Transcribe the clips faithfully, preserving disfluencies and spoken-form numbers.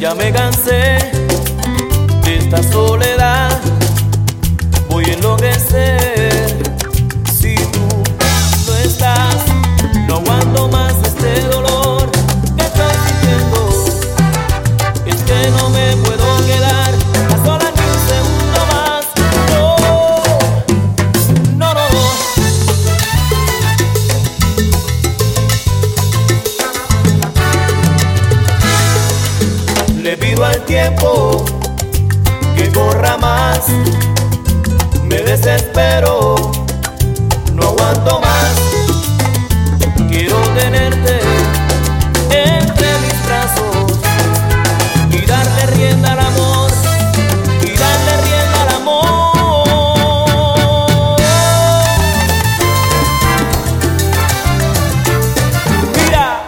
Ya me cansé de esta soledad, voy a enloquecer si tú no estás. No aguanto más este dolor que estoy sintiendo, es que no me puedo quedar a solas ni un segundo más. No, no, no, no. Le pido al tiempo que corra más, me desespero, no aguanto más. Quiero tenerte entre mis brazos y darle rienda al amor, y darle rienda al amor. Mira,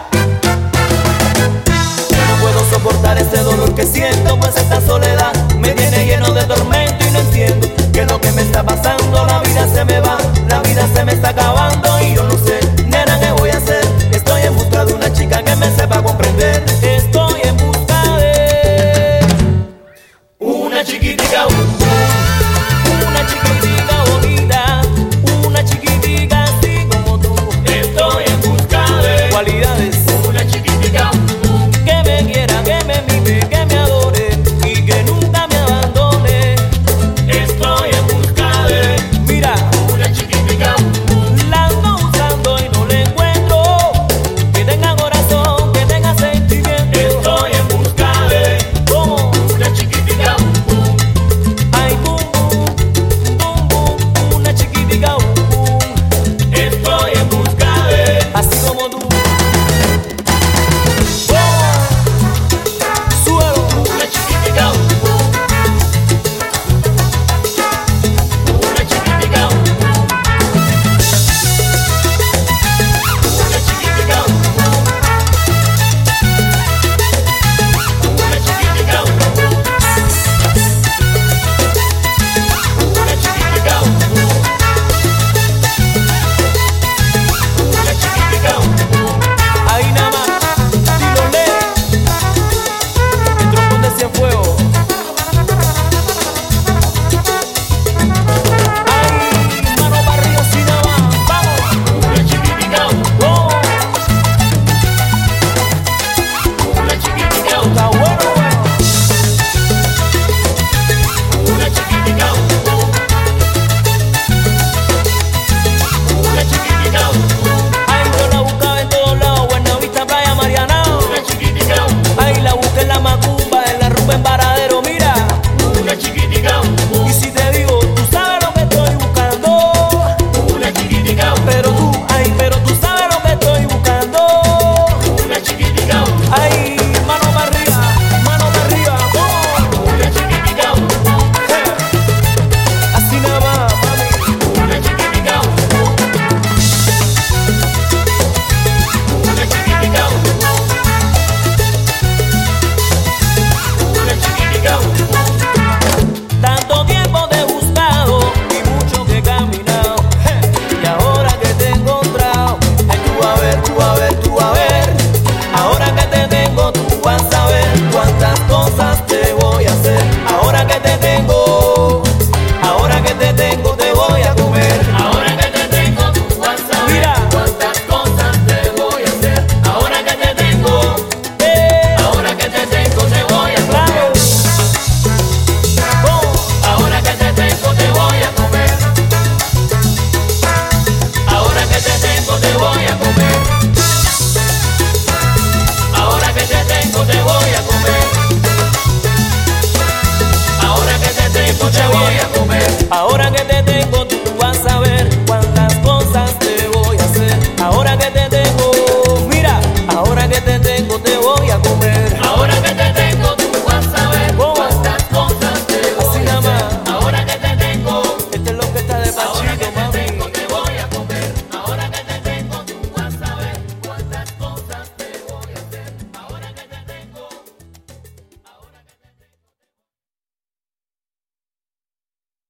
yo no puedo soportar este dolor que siento, pues esta soledad me tiene lleno de tormento y no entiendo qué es lo que me está pasando. La vida se me va, la vida se me está acabando.